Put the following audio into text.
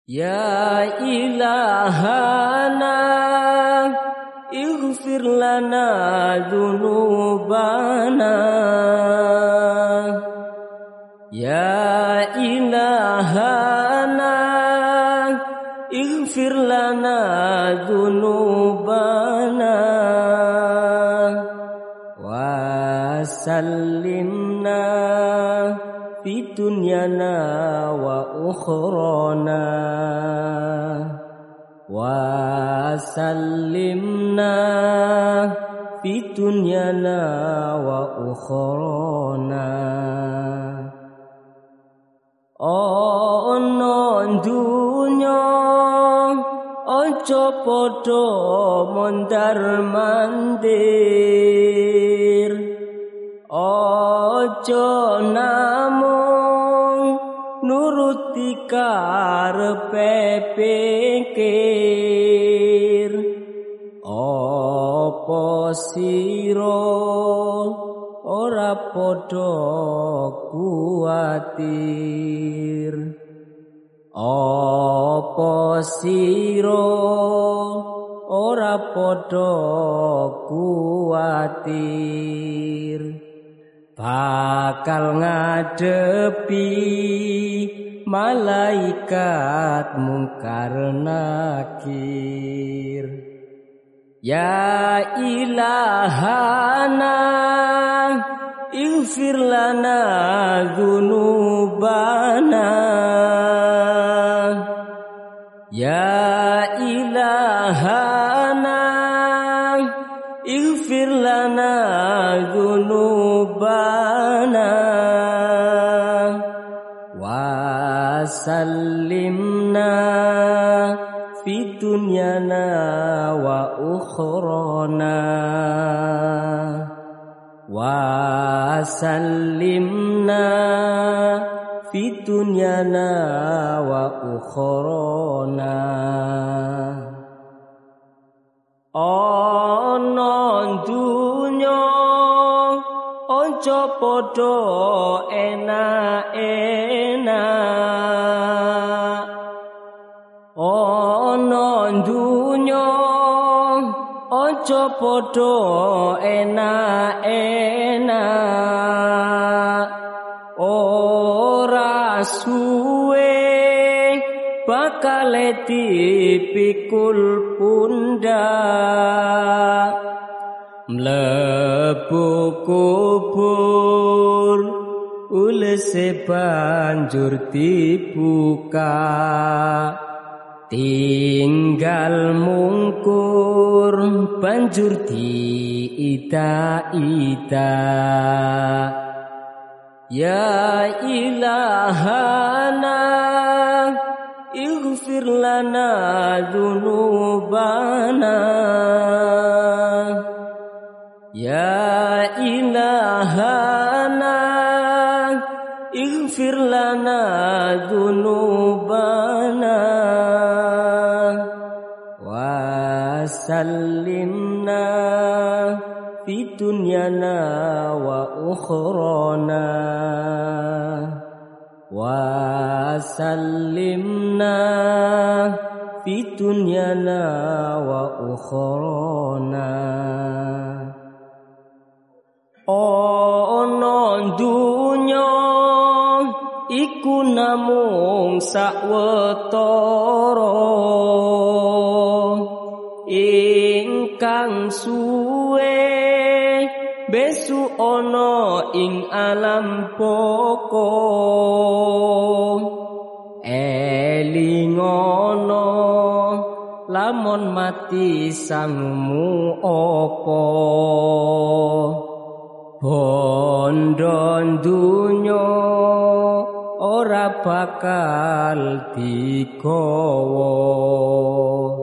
Ya ilahana ighfir lana dzunubana. Ya ilahana ighfir lana dzunubana wa sallimna fi dunyana wa ukhrana wa sallimna fi dunyana wa ukhrana. Ana dunya aja padha mondar-mandir, aja namung nuruti karepe pikir. Apa sira ora padha kuwatir? Apa sira ora padha kuwatir? Bakal ngadepi malaikat mungkar nakir. Ya ilahana ighfir lana dzunubana. Ya ilahana ighfir lana dzunubana wa sallimna fi dunyana wa ukhrana wa sallimna fi dunyana wa ukhrana. Ana dunya aja padha enak-enak. Ana dunya aja padha enak-enak. Ora suwe bakal dipikul pundak, mlebu kubur ulese banjur dibuka. Tinggal mungkur banjur diida-ida. Ya ilahana ighfir lana dzunubana. Ya ilahana ighfir lana dzunubana wa sallimna fi dunyana wa ukhrana wa sallimna fi dunyana wa ukhrana. Ana dunya iku namung sawetara ingkang suwe besu ana ing alam poko. Elingono lamun mati sangmu apa? Bondo dunya ora bakal digawa.